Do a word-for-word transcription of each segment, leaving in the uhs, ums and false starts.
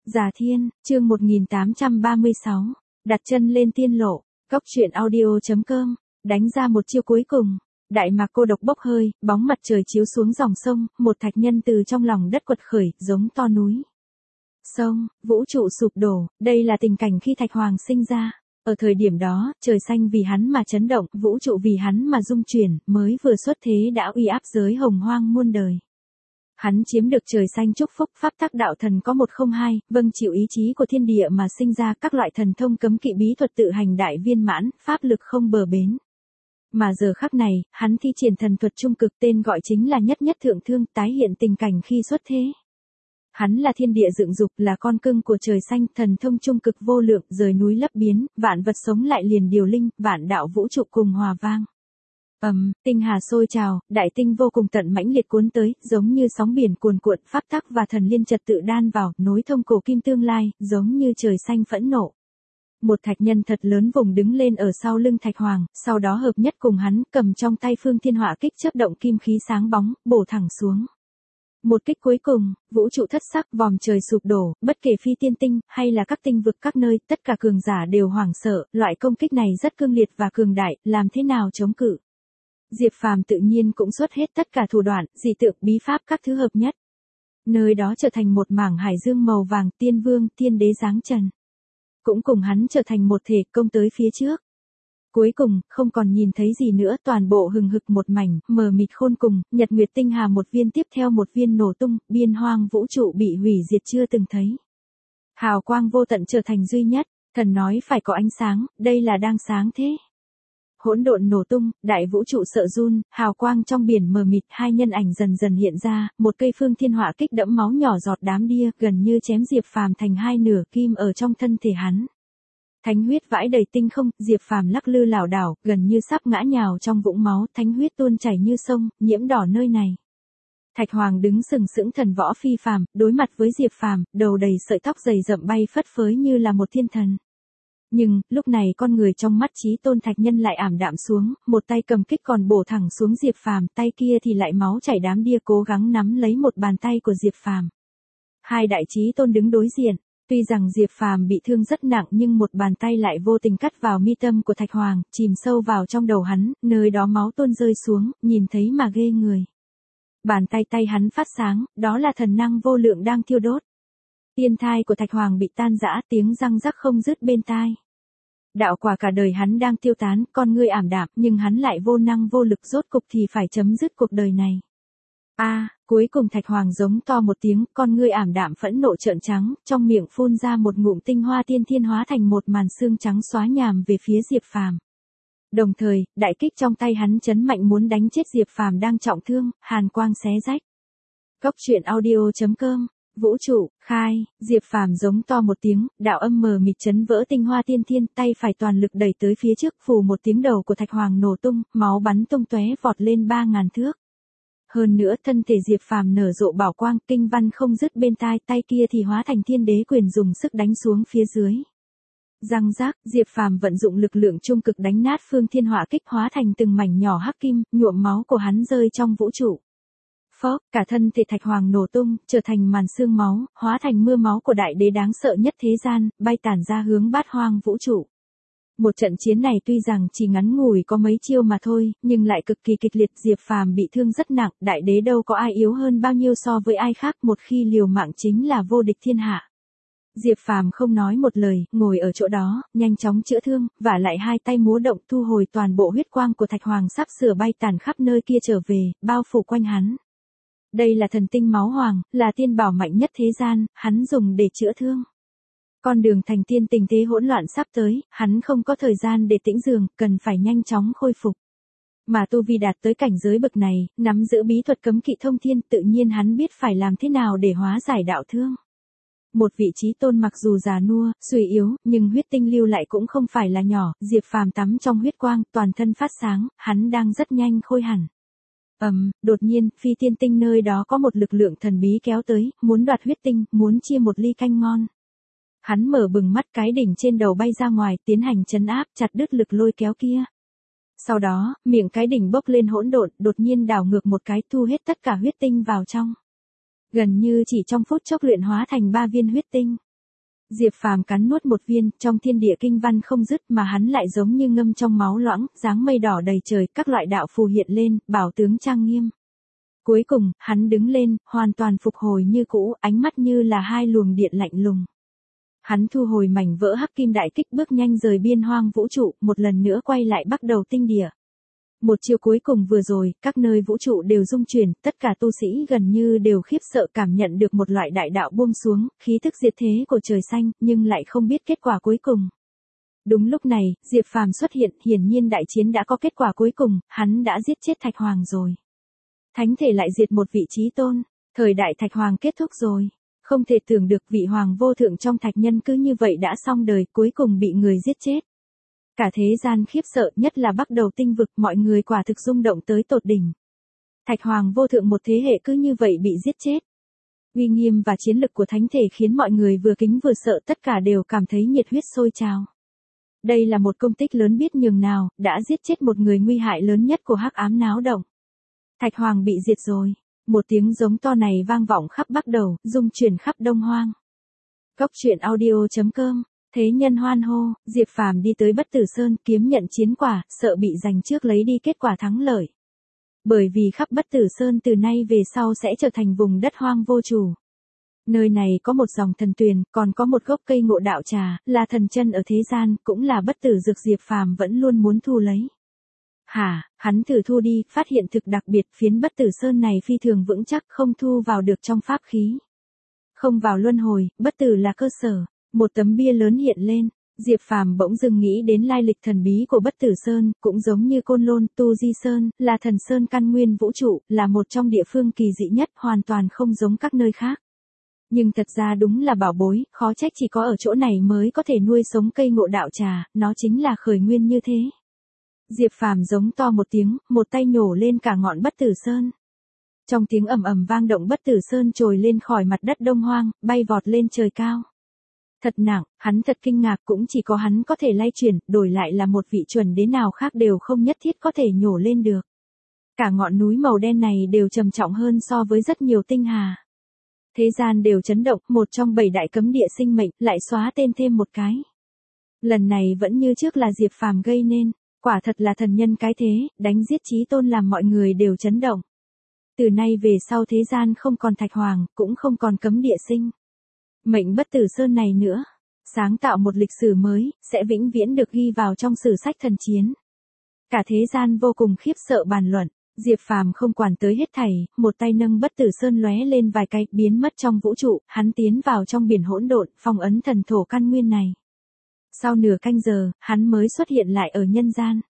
Già Thiên, chương một nghìn tám trăm ba mươi sáu, đặt chân lên tiên lộ, cốc truyện audio chấm com, đánh ra một chiêu cuối cùng. Đại mạc cô độc bốc hơi, bóng mặt trời chiếu xuống dòng sông, một thạch nhân từ trong lòng đất quật khởi, giống to núi. Sông, vũ trụ sụp đổ, đây là tình cảnh khi Thạch Hoàng sinh ra. Ở thời điểm đó, trời xanh vì hắn mà chấn động, vũ trụ vì hắn mà rung chuyển, mới vừa xuất thế đã uy áp giới hồng hoang muôn đời. Hắn chiếm được trời xanh chúc phúc, pháp tắc đạo thần có một không hai, vâng chịu ý chí của thiên địa mà sinh ra, các loại thần thông cấm kỵ bí thuật tự hành đại viên mãn, pháp lực không bờ bến. Mà giờ khắc này, hắn thi triển thần thuật trung cực, tên gọi chính là nhất nhất thượng thương, tái hiện tình cảnh khi xuất thế. Hắn là thiên địa dựng dục, là con cưng của trời xanh, thần thông trung cực vô lượng, rời núi lấp biến, vạn vật sống lại liền điều linh, vạn đạo vũ trụ cùng hòa vang. Ầm, um, tinh hà sôi trào, đại tinh vô cùng tận mãnh liệt cuốn tới, giống như sóng biển cuồn cuộn, pháp tắc và thần liên trật tự đan vào, nối thông cổ kim tương lai, giống như trời xanh phẫn nộ. Một thạch nhân thật lớn vùng đứng lên ở sau lưng Thạch Hoàng, sau đó hợp nhất cùng hắn, cầm trong tay phương thiên hỏa kích chớp động kim khí sáng bóng, bổ thẳng xuống. Một kích cuối cùng, vũ trụ thất sắc, vòm trời sụp đổ, bất kể phi tiên tinh, hay là các tinh vực các nơi, tất cả cường giả đều hoảng sợ, loại công kích này rất cương liệt và cường đại, làm thế nào chống cự. Diệp Phàm tự nhiên cũng xuất hết tất cả thủ đoạn, dị tượng, bí pháp các thứ hợp nhất. Nơi đó trở thành một mảng hải dương màu vàng, tiên vương, tiên đế giáng trần. Cũng cùng hắn trở thành một thể, công tới phía trước. Cuối cùng, không còn nhìn thấy gì nữa, toàn bộ hừng hực một mảnh, mờ mịt khôn cùng, nhật nguyệt tinh hà một viên tiếp theo một viên nổ tung, biên hoang vũ trụ bị hủy diệt chưa từng thấy. Hào quang vô tận trở thành duy nhất, thần nói phải có ánh sáng, đây là đang sáng thế. Hỗn độn nổ tung, đại vũ trụ sợ run, hào quang trong biển mờ mịt, hai nhân ảnh dần dần hiện ra, một cây phương thiên hỏa kích đẫm máu nhỏ giọt đám đia, gần như chém Diệp Phàm thành hai nửa, kim ở trong thân thể hắn. Thánh huyết vãi đầy tinh không, Diệp Phàm lắc lư lảo đảo, gần như sắp ngã nhào trong vũng máu, thánh huyết tuôn chảy như sông, nhiễm đỏ nơi này. Thạch Hoàng đứng sừng sững thần võ phi phàm, đối mặt với Diệp Phàm, đầu đầy sợi tóc dày rậm bay phất phới như là một thiên thần. Nhưng, lúc này con người trong mắt chí tôn thạch nhân lại ảm đạm xuống, một tay cầm kích còn bổ thẳng xuống Diệp Phàm, tay kia thì lại máu chảy đám đia cố gắng nắm lấy một bàn tay của Diệp Phàm. Hai đại chí tôn đứng đối diện, tuy rằng Diệp Phàm bị thương rất nặng nhưng một bàn tay lại vô tình cắt vào mi tâm của Thạch Hoàng, chìm sâu vào trong đầu hắn, nơi đó máu tuôn rơi xuống, nhìn thấy mà ghê người. Bàn tay tay hắn phát sáng, đó là thần năng vô lượng đang thiêu đốt. Tiên thai của Thạch Hoàng bị tan rã, tiếng răng rắc không dứt bên tai. Đạo quả cả đời hắn đang tiêu tán, con ngươi ảm đạm, nhưng hắn lại vô năng vô lực, rốt cục thì phải chấm dứt cuộc đời này. A, à, cuối cùng Thạch Hoàng giống to một tiếng, con ngươi ảm đạm phẫn nộ trợn trắng, trong miệng phun ra một ngụm tinh hoa tiên thiên hóa thành một màn xương trắng xóa nhàm về phía Diệp Phàm. Đồng thời, đại kích trong tay hắn chấn mạnh muốn đánh chết Diệp Phàm đang trọng thương, hàn quang xé rách. Cốc truyện audio chấm com. Vũ trụ, khai, Diệp Phàm giống to một tiếng, đạo âm mờ mịt chấn vỡ tinh hoa tiên thiên, tay phải toàn lực đẩy tới phía trước, phù một tiếng đầu của Thạch Hoàng nổ tung, máu bắn tung tóe vọt lên ba ngàn thước. Hơn nữa, thân thể Diệp Phàm nở rộ bảo quang, kinh văn không dứt bên tai, tay kia thì hóa thành thiên đế quyền dùng sức đánh xuống phía dưới. Răng rác, Diệp Phàm vận dụng lực lượng trung cực đánh nát phương thiên hỏa kích, hóa thành từng mảnh nhỏ hắc kim, nhuộm máu của hắn rơi trong vũ trụ. Phốc, cả thân thể Thạch Hoàng nổ tung, trở thành màn sương máu, hóa thành mưa máu của đại đế đáng sợ nhất thế gian, bay tản ra hướng bát hoang vũ trụ. Một trận chiến này tuy rằng chỉ ngắn ngủi có mấy chiêu mà thôi, nhưng lại cực kỳ kịch liệt, Diệp Phàm bị thương rất nặng, đại đế đâu có ai yếu hơn bao nhiêu so với ai khác, một khi liều mạng chính là vô địch thiên hạ. Diệp Phàm không nói một lời, ngồi ở chỗ đó, nhanh chóng chữa thương, vả lại hai tay múa động thu hồi toàn bộ huyết quang của Thạch Hoàng sắp sửa bay tản khắp nơi kia trở về, bao phủ quanh hắn. Đây là thần tinh máu hoàng, là tiên bảo mạnh nhất thế gian, hắn dùng để chữa thương. Con đường thành tiên tình thế hỗn loạn sắp tới, hắn không có thời gian để tĩnh dưỡng, cần phải nhanh chóng khôi phục. Mà tu vi đạt tới cảnh giới bậc này, nắm giữ bí thuật cấm kỵ thông thiên, tự nhiên hắn biết phải làm thế nào để hóa giải đạo thương. Một vị chí tôn mặc dù già nua, suy yếu, nhưng huyết tinh lưu lại cũng không phải là nhỏ, Diệp Phàm tắm trong huyết quang, toàn thân phát sáng, hắn đang rất nhanh khôi hẳn. Ầm, um, đột nhiên, phi tiên tinh nơi đó có một lực lượng thần bí kéo tới, muốn đoạt huyết tinh, muốn chia một ly canh ngon. Hắn mở bừng mắt, cái đỉnh trên đầu bay ra ngoài, tiến hành trấn áp, chặt đứt lực lôi kéo kia. Sau đó, miệng cái đỉnh bốc lên hỗn độn, đột nhiên đảo ngược một cái, thu hết tất cả huyết tinh vào trong. Gần như chỉ trong phút chốc luyện hóa thành ba viên huyết tinh. Diệp Phàm cắn nuốt một viên, trong thiên địa kinh văn không dứt mà hắn lại giống như ngâm trong máu loãng, dáng mây đỏ đầy trời, các loại đạo phù hiện lên, bảo tướng trang nghiêm. Cuối cùng, hắn đứng lên, hoàn toàn phục hồi như cũ, ánh mắt như là hai luồng điện lạnh lùng. Hắn thu hồi mảnh vỡ hắc kim đại kích, bước nhanh rời biên hoang vũ trụ, một lần nữa quay lại bắt đầu tinh địa. Một chiều cuối cùng vừa rồi, các nơi vũ trụ đều rung chuyển, tất cả tu sĩ gần như đều khiếp sợ cảm nhận được một loại đại đạo buông xuống, khí thức diệt thế của trời xanh, nhưng lại không biết kết quả cuối cùng. Đúng lúc này, Diệp Phàm xuất hiện, hiển nhiên đại chiến đã có kết quả cuối cùng, hắn đã giết chết Thạch Hoàng rồi. Thánh thể lại diệt một vị chí tôn, thời đại Thạch Hoàng kết thúc rồi. Không thể tưởng được vị hoàng vô thượng trong Thạch nhân cứ như vậy đã xong đời, cuối cùng bị người giết chết. Cả thế gian khiếp sợ, nhất là bắt đầu tinh vực, mọi người quả thực rung động tới tột đỉnh. Thạch Hoàng vô thượng một thế hệ cứ như vậy bị giết chết. Uy nghiêm và chiến lực của thánh thể khiến mọi người vừa kính vừa sợ, tất cả đều cảm thấy nhiệt huyết sôi trào. Đây là một công tích lớn biết nhường nào, đã giết chết một người nguy hại lớn nhất của hắc ám náo động. Thạch Hoàng bị diệt rồi. Một tiếng giống to này vang vọng khắp Bắc Đầu, rung chuyển khắp Đông Hoang. Góc truyện audio chấm com. Thế nhân hoan hô, Diệp Phàm đi tới Bất Tử Sơn kiếm nhận chiến quả, sợ bị giành trước lấy đi kết quả thắng lợi. Bởi vì khắp Bất Tử Sơn từ nay về sau sẽ trở thành vùng đất hoang vô chủ. Nơi này có một dòng thần tuyền, còn có một gốc cây ngộ đạo trà, là thần chân ở thế gian, cũng là bất tử dược Diệp Phàm vẫn luôn muốn thu lấy. Hả, hắn thử thu đi, phát hiện thực đặc biệt, phiến Bất Tử Sơn này phi thường vững chắc, không thu vào được trong pháp khí. Không vào luân hồi, bất tử là cơ sở. Một tấm bia lớn hiện lên, Diệp Phàm bỗng dưng nghĩ đến lai lịch thần bí của Bất Tử Sơn, cũng giống như Côn Lôn, Tu Di Sơn, là thần sơn căn nguyên vũ trụ, là một trong địa phương kỳ dị nhất, hoàn toàn không giống các nơi khác. Nhưng thật ra đúng là bảo bối, khó trách chỉ có ở chỗ này mới có thể nuôi sống cây ngộ đạo trà, nó chính là khởi nguyên như thế. Diệp Phàm giống to một tiếng, một tay nhổ lên cả ngọn Bất Tử Sơn. Trong tiếng ầm ầm vang động, Bất Tử Sơn trồi lên khỏi mặt đất Đông Hoang, bay vọt lên trời cao. Thật nặng, hắn thật kinh ngạc, cũng chỉ có hắn có thể lay chuyển, đổi lại là một vị chuẩn đế nào khác đều không nhất thiết có thể nhổ lên được. Cả ngọn núi màu đen này đều trầm trọng hơn so với rất nhiều tinh hà. Thế gian đều chấn động, một trong bảy đại cấm địa sinh mệnh, lại xóa tên thêm một cái. Lần này vẫn như trước là Diệp Phàm gây nên, quả thật là thần nhân cái thế, đánh giết chí tôn làm mọi người đều chấn động. Từ nay về sau thế gian không còn Thạch Hoàng, cũng không còn cấm địa sinh mệnh Bất Tử Sơn này nữa, sáng tạo một lịch sử mới, sẽ vĩnh viễn được ghi vào trong sử sách thần chiến. Cả thế gian vô cùng khiếp sợ bàn luận, Diệp Phàm không quản tới hết thảy, một tay nâng Bất Tử Sơn lóe lên vài cái, biến mất trong vũ trụ, hắn tiến vào trong biển hỗn độn, phong ấn thần thổ căn nguyên này. Sau nửa canh giờ, hắn mới xuất hiện lại ở nhân gian.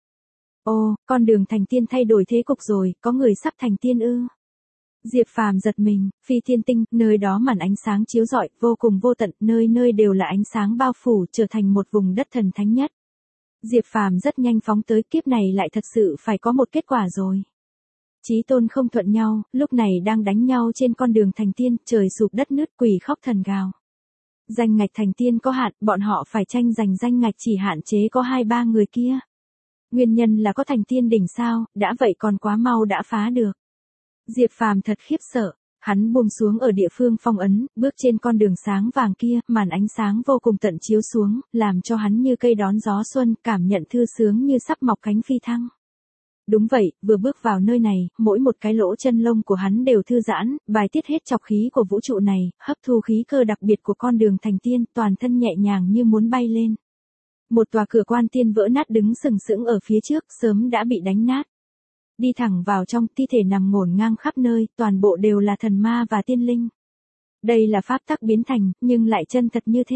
Ô, con đường thành tiên thay đổi thế cục rồi, có người sắp thành tiên ư? Diệp Phàm giật mình, phi thiên tinh, nơi đó màn ánh sáng chiếu rọi, vô cùng vô tận, nơi nơi đều là ánh sáng bao phủ, trở thành một vùng đất thần thánh nhất. Diệp Phàm rất nhanh phóng tới, kiếp này lại thật sự phải có một kết quả rồi. Chí tôn không thuận nhau, lúc này đang đánh nhau trên con đường thành tiên, trời sụp đất nứt, quỷ khóc thần gào. Danh ngạch thành tiên có hạn, bọn họ phải tranh giành danh ngạch chỉ hạn chế có hai ba người kia. Nguyên nhân là có thành tiên đỉnh sao, đã vậy còn quá mau đã phá được. Diệp Phàm thật khiếp sợ, hắn buông xuống ở địa phương phong ấn, bước trên con đường sáng vàng kia, màn ánh sáng vô cùng tận chiếu xuống, làm cho hắn như cây đón gió xuân, cảm nhận thư sướng như sắp mọc cánh phi thăng. Đúng vậy, vừa bước vào nơi này, mỗi một cái lỗ chân lông của hắn đều thư giãn, bài tiết hết trọc khí của vũ trụ này, hấp thu khí cơ đặc biệt của con đường thành tiên, toàn thân nhẹ nhàng như muốn bay lên. Một tòa cửa quan tiên vỡ nát đứng sừng sững ở phía trước, sớm đã bị đánh nát. Đi thẳng vào trong, thi thể nằm ngổn ngang khắp nơi, toàn bộ đều là thần ma và tiên linh. Đây là pháp tắc biến thành, nhưng lại chân thật như thế.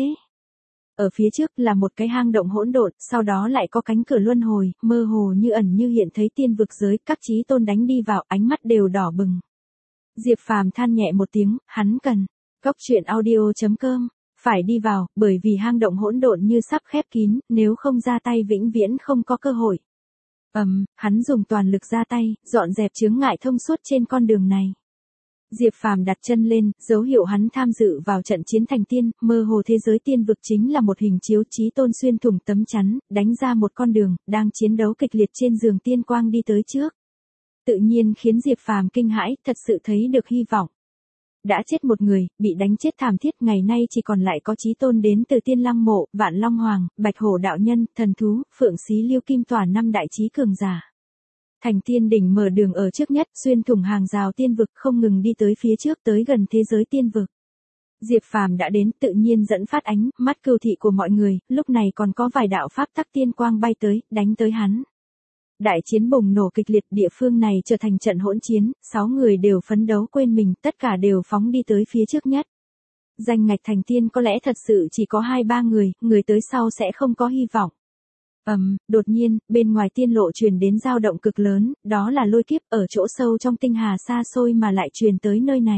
Ở phía trước là một cái hang động hỗn độn, sau đó lại có cánh cửa luân hồi, mơ hồ như ẩn như hiện thấy tiên vực giới, các chí tôn đánh đi vào, ánh mắt đều đỏ bừng. Diệp Phàm than nhẹ một tiếng, hắn cần. Góc truyện audio chấm com. Phải đi vào, bởi vì hang động hỗn độn như sắp khép kín, nếu không ra tay vĩnh viễn không có cơ hội. Ầm, um, hắn dùng toàn lực ra tay, dọn dẹp chướng ngại thông suốt trên con đường này. Diệp Phàm đặt chân lên, dấu hiệu hắn tham dự vào trận chiến thành tiên, mơ hồ thế giới tiên vực chính là một hình chiếu, chí tôn xuyên thủng tấm chắn, đánh ra một con đường, đang chiến đấu kịch liệt trên giường tiên quang đi tới trước. Tự nhiên khiến Diệp Phàm kinh hãi, thật sự thấy được hy vọng. Đã chết một người, bị đánh chết thảm thiết, ngày nay chỉ còn lại có chí tôn đến từ Tiên Lăng Mộ, Vạn Long Hoàng, Bạch Hổ đạo nhân, thần thú, Phượng Xí Liêu Kim Tỏa năm đại chí cường giả. Thành Tiên đỉnh mở đường ở trước nhất, xuyên thủng hàng rào tiên vực, không ngừng đi tới phía trước, tới gần thế giới tiên vực. Diệp Phàm đã đến, tự nhiên dẫn phát ánh mắt cừu thị của mọi người, lúc này còn có vài đạo pháp tắc tiên quang bay tới, đánh tới hắn. Đại chiến bùng nổ kịch liệt, địa phương này trở thành trận hỗn chiến, sáu người đều phấn đấu quên mình, tất cả đều phóng đi tới phía trước nhất. Danh ngạch thành tiên có lẽ thật sự chỉ có hai ba người, người tới sau sẽ không có hy vọng. Ầm, um, đột nhiên, bên ngoài tiên lộ truyền đến dao động cực lớn, đó là lôi kiếp ở chỗ sâu trong tinh hà xa xôi mà lại truyền tới nơi này.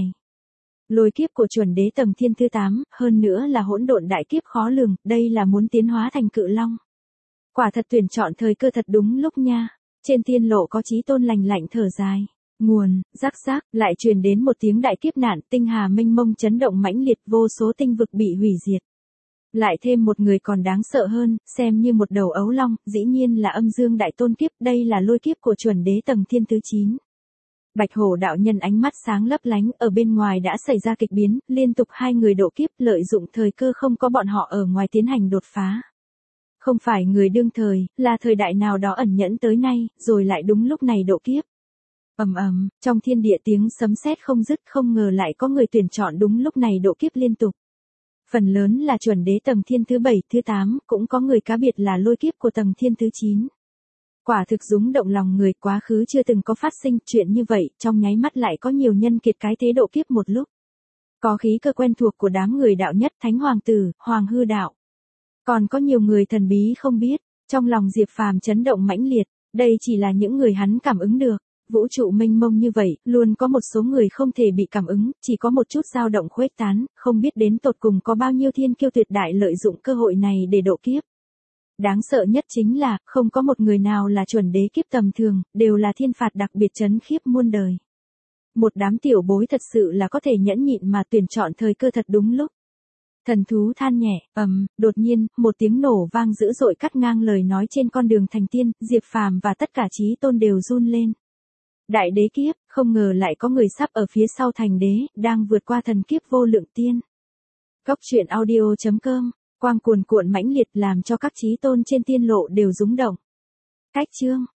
Lôi kiếp của chuẩn đế tầng thiên thứ tám, hơn nữa là hỗn độn đại kiếp khó lường, đây là muốn tiến hóa thành cự long. Quả thật tuyển chọn thời cơ thật đúng lúc nha. Trên tiên lộ có chí tôn lành lạnh thở dài. Nguồn, rắc rắc, lại truyền đến một tiếng đại kiếp nạn, tinh hà mênh mông chấn động mãnh liệt, vô số tinh vực bị hủy diệt. Lại thêm một người còn đáng sợ hơn, xem như một đầu ấu long, dĩ nhiên là âm dương đại tôn kiếp, đây là lôi kiếp của chuẩn đế tầng thiên thứ chín. Bạch Hổ đạo nhân ánh mắt sáng lấp lánh, ở bên ngoài đã xảy ra kịch biến, liên tục hai người độ kiếp, lợi dụng thời cơ không có bọn họ ở ngoài tiến hành đột phá. Không phải người đương thời, là thời đại nào đó ẩn nhẫn tới nay, rồi lại đúng lúc này độ kiếp. Ầm ầm, trong thiên địa tiếng sấm sét không dứt, không ngờ lại có người tuyển chọn đúng lúc này độ kiếp liên tục. Phần lớn là chuẩn đế tầng thiên thứ bảy, thứ tám, cũng có người cá biệt là lôi kiếp của tầng thiên thứ chín. Quả thực rúng động lòng người, quá khứ chưa từng có phát sinh chuyện như vậy, trong nháy mắt lại có nhiều nhân kiệt cái thế độ kiếp một lúc. Có khí cơ quen thuộc của đám người đạo nhất, Thánh Hoàng Tử, Hoàng Hư Đạo. Còn có nhiều người thần bí không biết, trong lòng Diệp Phàm chấn động mãnh liệt, đây chỉ là những người hắn cảm ứng được. Vũ trụ mênh mông như vậy, luôn có một số người không thể bị cảm ứng, chỉ có một chút dao động khuếch tán, không biết đến tột cùng có bao nhiêu thiên kiêu tuyệt đại lợi dụng cơ hội này để độ kiếp. Đáng sợ nhất chính là, không có một người nào là chuẩn đế kiếp tầm thường, đều là thiên phạt đặc biệt chấn khiếp muôn đời. Một đám tiểu bối thật sự là có thể nhẫn nhịn mà tuyển chọn thời cơ thật đúng lúc. Thần thú than nhẹ, ầm, um, đột nhiên, một tiếng nổ vang dữ dội cắt ngang lời nói trên con đường thành tiên, Diệp Phàm và tất cả chí tôn đều run lên. Đại đế kiếp, không ngờ lại có người sắp ở phía sau thành đế, đang vượt qua thần kiếp vô lượng tiên. Góc truyện audio chấm com, quang cuồn cuộn mãnh liệt làm cho các chí tôn trên tiên lộ đều rúng động. Cách chương